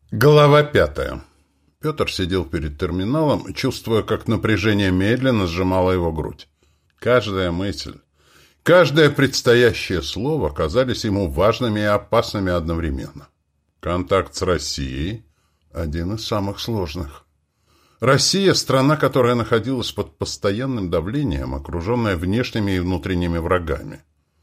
Глава 5. Петр сидел перед терминалом, чувствуя, как напряжение медленно сжимало его грудь. Каждая мысль, каждое предстоящее слово казались ему важными и опасными одновременно. Контакт с Россией – один из самых сложных. Россия – страна, которая находилась под постоянным давлением, окруженная внешними и внутренними врагами.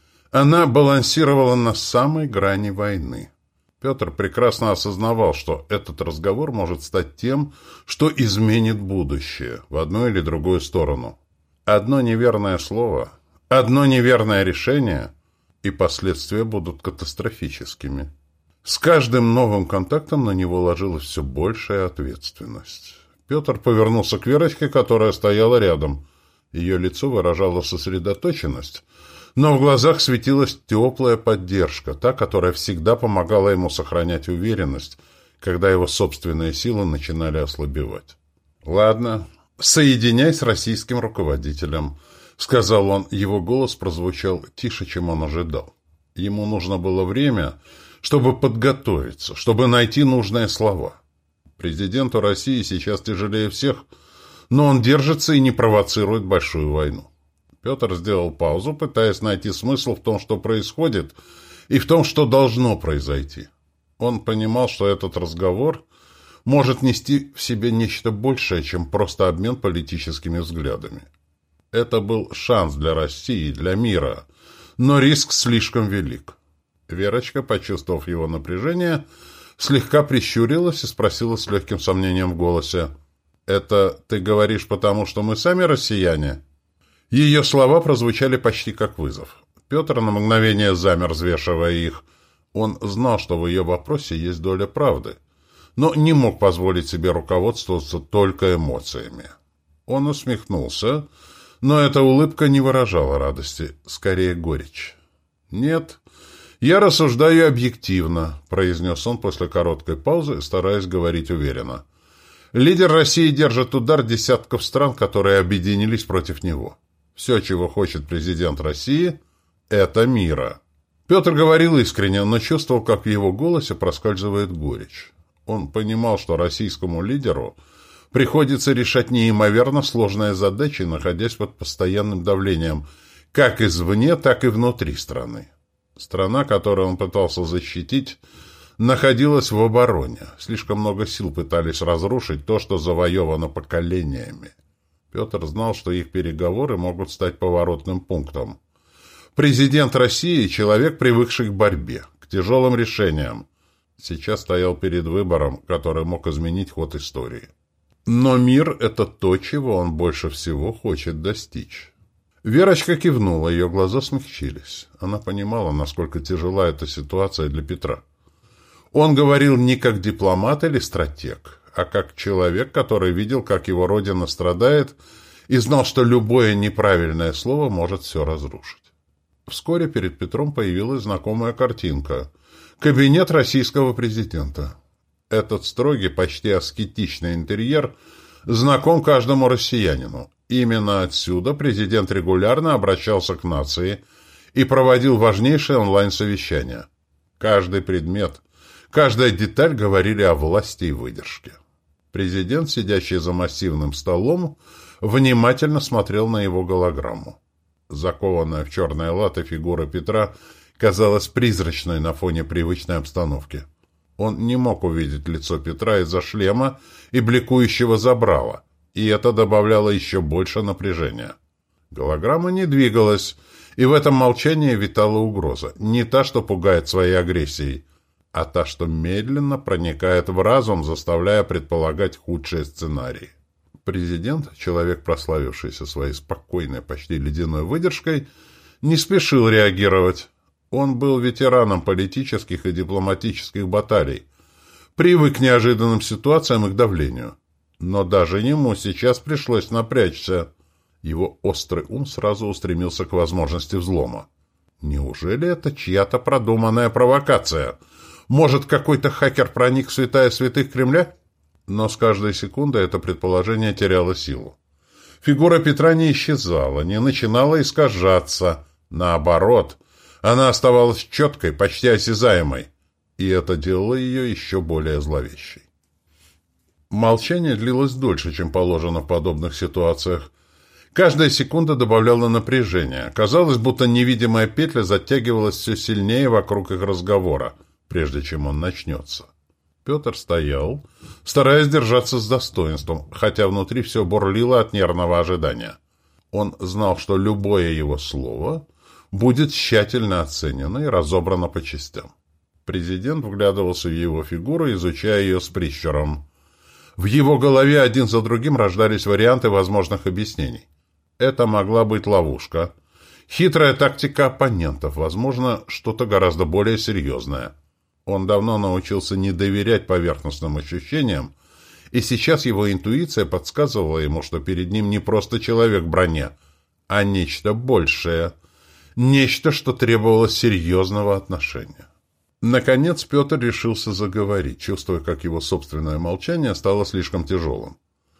Она балансировала на самой грани войны. Петр прекрасно осознавал, что этот разговор может стать тем, что изменит будущее в одну или другую сторону. Одно неверное слово, одно неверное решение, и последствия будут катастрофическими. С каждым новым контактом на него ложилась все большая ответственность. Петр повернулся к Верочке, которая стояла рядом. Ее лицо выражало сосредоточенность, но в глазах светилась теплая поддержка, та, которая всегда помогала ему сохранять уверенность, когда его собственные силы начинали ослабевать. «Ладно, соединяй с российским руководителем», — сказал он. Его голос прозвучал тише, чем он ожидал. Ему нужно было время, чтобы подготовиться, чтобы найти нужные слова. Президенту России сейчас тяжелее всех, но он держится и не провоцирует большую войну. Петр сделал паузу, пытаясь найти смысл в том, что происходит, и в том, что должно произойти. Он понимал, что этот разговор может нести в себе нечто большее, чем просто обмен политическими взглядами. Это был шанс для России, для мира, но риск слишком велик. Верочка, почувствовав его напряжение, слегка прищурилась и спросила с легким сомнением в голосе: «Это ты говоришь потому, что мы сами россияне?» Ее слова прозвучали почти как вызов. Петр на мгновение замер, взвешивая их. Он знал, что в ее вопросе есть доля правды, но не мог позволить себе руководствоваться только эмоциями. Он усмехнулся, но эта улыбка не выражала радости, скорее горечь. «Нет, я рассуждаю объективно», — произнес он после короткой паузы, стараясь говорить уверенно. «Лидер России держит удар десятков стран, которые объединились против него. Все, чего хочет президент России, — это мира». Петр говорил искренне, но чувствовал, как в его голосе проскальзывает горечь. Он понимал, что российскому лидеру приходится решать неимоверно сложные задачи, находясь под постоянным давлением как извне, так и внутри страны. Страна, которую он пытался защитить, находилась в обороне. Слишком много сил пытались разрушить то, что завоевано поколениями. Петр знал, что их переговоры могут стать поворотным пунктом. Президент России – человек, привыкший к борьбе, к тяжелым решениям. Сейчас стоял перед выбором, который мог изменить ход истории. Но мир – это то, чего он больше всего хочет достичь. Верочка кивнула, ее глаза смягчились. Она понимала, насколько тяжела эта ситуация для Петра. Он говорил не как дипломат или стратег, а как человек, который видел, как его родина страдает, и знал, что любое неправильное слово может все разрушить. Вскоре перед Петром появилась знакомая картинка – кабинет российского президента. Этот строгий, почти аскетичный интерьер знаком каждому россиянину. Именно отсюда президент регулярно обращался к нации и проводил важнейшие онлайн-совещания. Каждый предмет, каждая деталь говорили о власти и выдержке. Президент, сидящий за массивным столом, внимательно смотрел на его голограмму. Закованная в черные латы фигура Петра казалась призрачной на фоне привычной обстановки. Он не мог увидеть лицо Петра из-за шлема и бликующего забрала, и это добавляло еще больше напряжения. Голограмма не двигалась, и в этом молчании витала угроза. Не та, что пугает своей агрессией, а та, что медленно проникает в разум, заставляя предполагать худшие сценарии. Президент, человек, прославившийся своей спокойной, почти ледяной выдержкой, не спешил реагировать. Он был ветераном политических и дипломатических баталий, привык к неожиданным ситуациям и к давлению. Но даже ему сейчас пришлось напрячься. Его острый ум сразу устремился к возможности взлома. Неужели это чья-то продуманная провокация? Может, какой-то хакер проник в святая святых Кремля? Но с каждой секундой это предположение теряло силу. Фигура Петра не исчезала, не начинала искажаться. Наоборот, она оставалась четкой, почти осязаемой. И это делало ее еще более зловещей. Молчание длилось дольше, чем положено в подобных ситуациях. Каждая секунда добавляла напряжения. Казалось, будто невидимая петля затягивалась все сильнее вокруг их разговора, прежде чем он начнется. Петр стоял, стараясь держаться с достоинством, хотя внутри все бурлило от нервного ожидания. Он знал, что любое его слово будет тщательно оценено и разобрано по частям. Президент вглядывался в его фигуру, изучая ее с прищуром. В его голове один за другим рождались варианты возможных объяснений. Это могла быть ловушка, хитрая тактика оппонентов, возможно, что-то гораздо более серьезное. Он давно научился не доверять поверхностным ощущениям, и сейчас его интуиция подсказывала ему, что перед ним не просто человек в броне, а нечто большее, нечто, что требовало серьезного отношения. Наконец Петр решился заговорить, чувствуя, как его собственное молчание стало слишком тяжелым.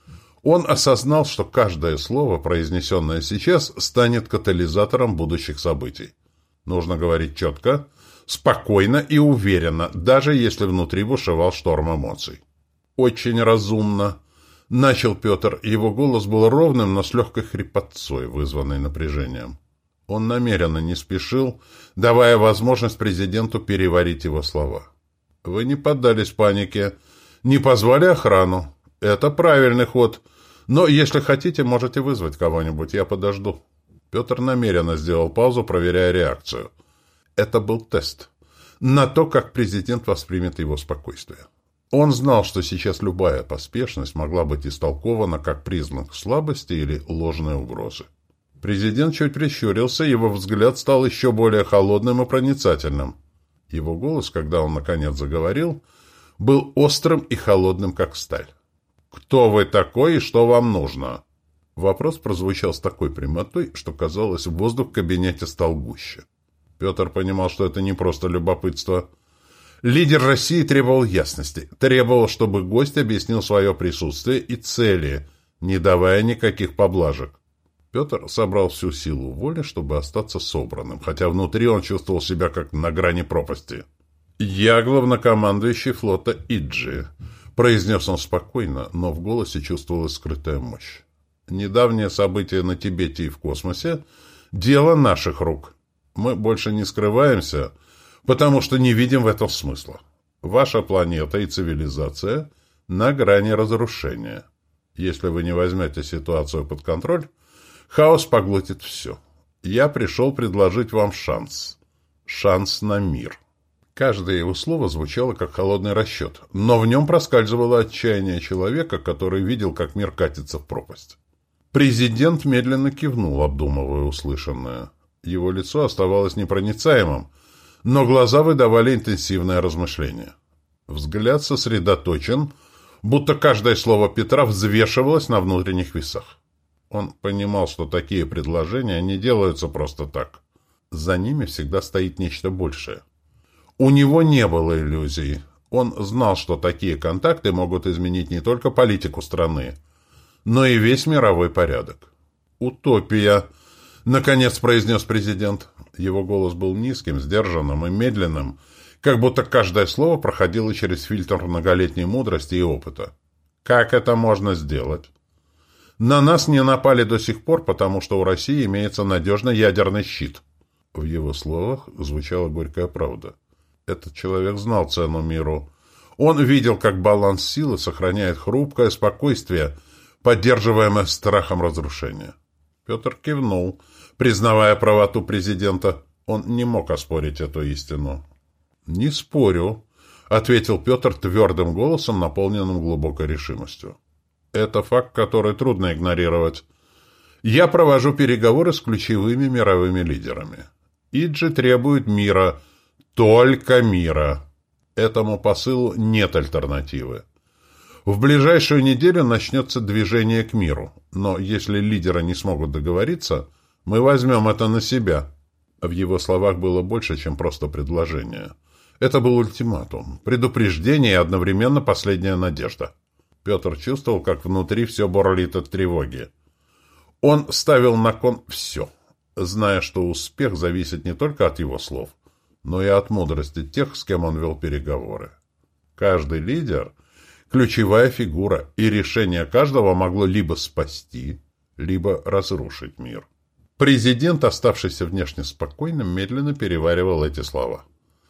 Он осознал, что каждое слово, произнесенное сейчас, станет катализатором будущих событий. Нужно говорить четко, спокойно и уверенно, даже если внутри бушевал шторм эмоций. «Очень разумно», — начал Петр. Его голос был ровным, но с легкой хрипотцой, вызванной напряжением. Он намеренно не спешил, давая возможность президенту переварить его слова. «Вы не поддались панике, не позвали охрану. Это правильный ход. Но, если хотите, можете вызвать кого-нибудь, я подожду». Петр намеренно сделал паузу, проверяя реакцию. Это был тест на то, как президент воспримет его спокойствие. Он знал, что сейчас любая поспешность могла быть истолкована как признак слабости или ложной угрозы. Президент чуть прищурился, его взгляд стал еще более холодным и проницательным. Его голос, когда он наконец заговорил, был острым и холодным, как сталь. «Кто вы такой и что вам нужно?» Вопрос прозвучал с такой прямотой, что, казалось, воздух в кабинете стал гуще. Петр понимал, что это не просто любопытство. Лидер России требовал ясности, требовал, чтобы гость объяснил свое присутствие и цели, не давая никаких поблажек. Петр собрал всю силу воли, чтобы остаться собранным, хотя внутри он чувствовал себя как на грани пропасти. «Я главнокомандующий флота Иджи», — произнес он спокойно, но в голосе чувствовалась скрытая мощь. «Недавние события на Тибете и в космосе — дело наших рук. Мы больше не скрываемся, потому что не видим в этом смысла. Ваша планета и цивилизация на грани разрушения. Если вы не возьмете ситуацию под контроль, хаос поглотит все. Я пришел предложить вам шанс. Шанс на мир». Каждое его слово звучало как холодный расчет, но в нем проскальзывало отчаяние человека, который видел, как мир катится в пропасть. Президент медленно кивнул, обдумывая услышанное. Его лицо оставалось непроницаемым, но глаза выдавали интенсивное размышление. Взгляд сосредоточен, будто каждое слово Петра взвешивалось на внутренних весах. Он понимал, что такие предложения не делаются просто так. За ними всегда стоит нечто большее. У него не было иллюзий. Он знал, что такие контакты могут изменить не только политику страны, но и весь мировой порядок. «Утопия», — наконец произнес президент. Его голос был низким, сдержанным и медленным, как будто каждое слово проходило через фильтр многолетней мудрости и опыта. «Как это можно сделать? На нас не напали до сих пор, потому что у России имеется надежный ядерный щит». В его словах звучала горькая правда. Этот человек знал цену миру. Он видел, как баланс силы сохраняет хрупкое спокойствие, поддерживаемое страхом разрушения. Петр кивнул, признавая правоту президента. Он не мог оспорить эту истину. «Не спорю», — ответил Петр твердым голосом, наполненным глубокой решимостью. «Это факт, который трудно игнорировать. Я провожу переговоры с ключевыми мировыми лидерами. Иджи требует мира, только мира. Этому посылу нет альтернативы. В ближайшую неделю начнется движение к миру, но если лидеры не смогут договориться, мы возьмем это на себя». В его словах было больше, чем просто предложение. Это был ультиматум, предупреждение и одновременно последняя надежда. Петр чувствовал, как внутри все бурлит от тревоги. Он ставил на кон все, зная, что успех зависит не только от его слов, но и от мудрости тех, с кем он вел переговоры. Каждый лидер – ключевая фигура, и решение каждого могло либо спасти, либо разрушить мир. Президент, оставшийся внешне спокойным, медленно переваривал эти слова.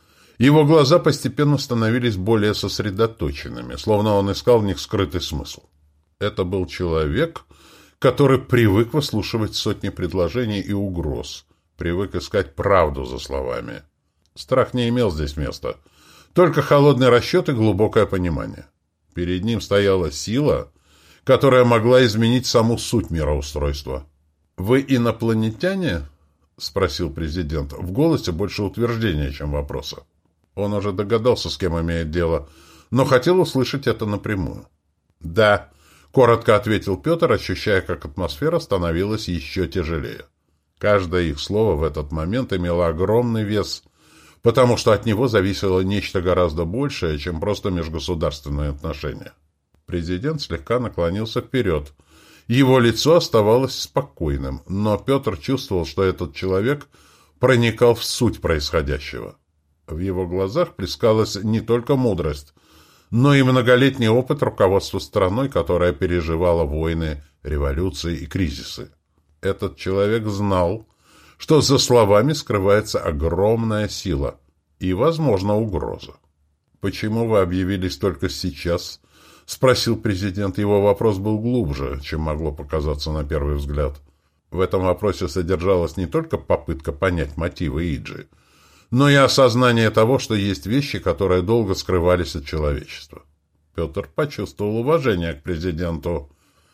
Его глаза постепенно становились более сосредоточенными, словно он искал в них скрытый смысл. Это был человек, который привык выслушивать сотни предложений и угроз, привык искать правду за словами. Страх не имел здесь места, только холодный расчет и глубокое понимание. Перед ним стояла сила, которая могла изменить саму суть мироустройства. «Вы инопланетяне?» — спросил президент. В голосе больше утверждения, чем вопроса. Он уже догадался, с кем имеет дело, но хотел услышать это напрямую. «Да», — коротко ответил Петр, ощущая, как атмосфера становилась еще тяжелее. Каждое их слово в этот момент имело огромный вес, потому что от него зависело нечто гораздо большее, чем просто межгосударственные отношения. Президент слегка наклонился вперед. Его лицо оставалось спокойным, но Петр чувствовал, что этот человек проникал в суть происходящего. В его глазах плескалась не только мудрость, но и многолетний опыт руководства страной, которая переживала войны, революции и кризисы. Этот человек знал, что за словами скрывается огромная сила и, возможно, угроза. «Почему вы объявились только сейчас?» — спросил президент. Его вопрос был глубже, чем могло показаться на первый взгляд. В этом вопросе содержалась не только попытка понять мотивы Иджи, но и осознание того, что есть вещи, которые долго скрывались от человечества. Петр почувствовал уважение к президенту.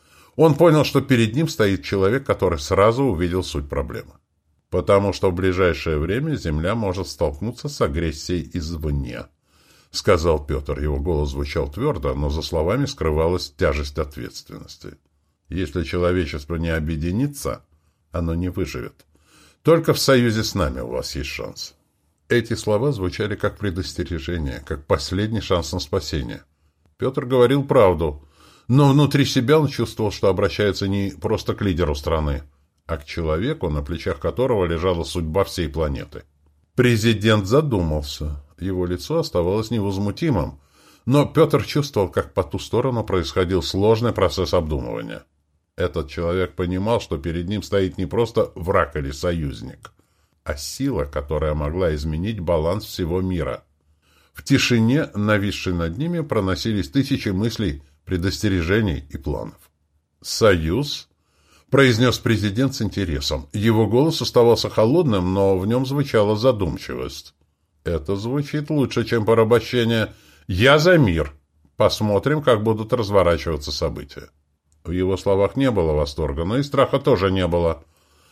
Он понял, что перед ним стоит человек, который сразу увидел суть проблемы. Потому что в ближайшее время Земля может столкнуться с агрессией извне, — сказал Петр. Его голос звучал твердо, но за словами скрывалась тяжесть ответственности. Если человечество не объединится, оно не выживет. Только в союзе с нами у вас есть шанс. Эти слова звучали как предостережение, как последний шанс на спасение. Петр говорил правду, но внутри себя он чувствовал, что обращается не просто к лидеру страны, а к человеку, на плечах которого лежала судьба всей планеты. Президент задумался. Его лицо оставалось невозмутимым, но Петр чувствовал, как по ту сторону происходил сложный процесс обдумывания. Этот человек понимал, что перед ним стоит не просто враг или союзник, а сила, которая могла изменить баланс всего мира. В тишине, нависшей над ними, проносились тысячи мыслей, предостережений и планов. «Союз?» — произнес президент с интересом. Его голос оставался холодным, но в нем звучала задумчивость. «Это звучит лучше, чем порабощение. Я за мир. Посмотрим, как будут разворачиваться события». В его словах не было восторга, но и страха тоже не было.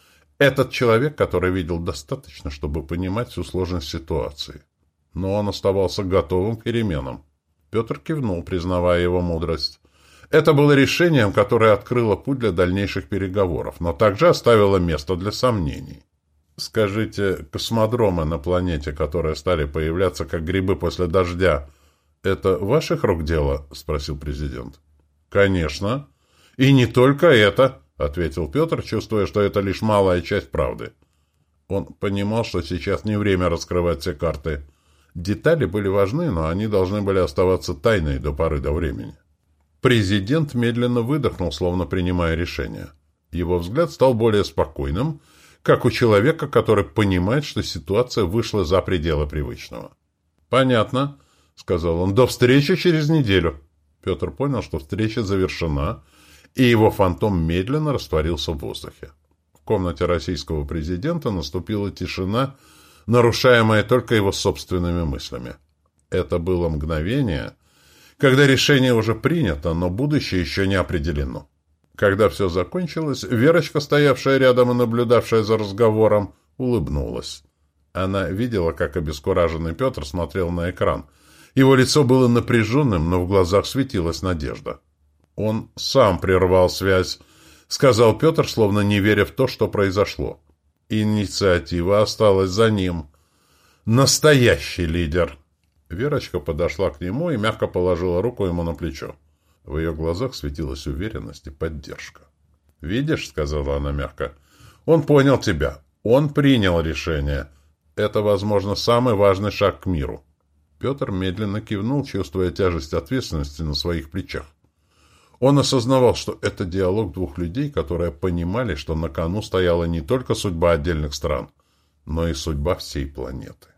Этот человек, который видел достаточно, чтобы понимать всю сложность ситуации. Но он оставался готовым к переменам. Петр кивнул, признавая его мудрость. Это было решением, которое открыло путь для дальнейших переговоров, но также оставило место для сомнений. «Скажите, космодромы на планете, которые стали появляться как грибы после дождя, это ваших рук дело?» — спросил президент. «Конечно. И не только это», — ответил Петр, чувствуя, что это лишь малая часть правды. Он понимал, что сейчас не время раскрывать все карты. Детали были важны, но они должны были оставаться тайной до поры до времени. Президент медленно выдохнул, словно принимая решение. Его взгляд стал более спокойным, как у человека, который понимает, что ситуация вышла за пределы привычного. «Понятно», — сказал он. «До встречи через неделю». Петр понял, что встреча завершена, и его фантом медленно растворился в воздухе. В комнате российского президента наступила тишина, нарушаемая только его собственными мыслями. Это было мгновение, когда решение уже принято, но будущее еще не определено. Когда все закончилось, Верочка, стоявшая рядом и наблюдавшая за разговором, улыбнулась. Она видела, как обескураженный Петр смотрел на экран. Его лицо было напряженным, но в глазах светилась надежда. «Он сам прервал связь», — сказал Петр, словно не веря в то, что произошло. Инициатива осталась за ним. Настоящий лидер. Верочка подошла к нему и мягко положила руку ему на плечо. В ее глазах светилась уверенность и поддержка. «Видишь», — сказала она мягко, — «он понял тебя. Он принял решение. это, возможно, самый важный шаг к миру. Петр медленно кивнул, чувствуя тяжесть ответственности на своих плечах. Он осознавал, что это диалог двух людей, которые понимали, что на кону стояла не только судьба отдельных стран, но и судьба всей планеты.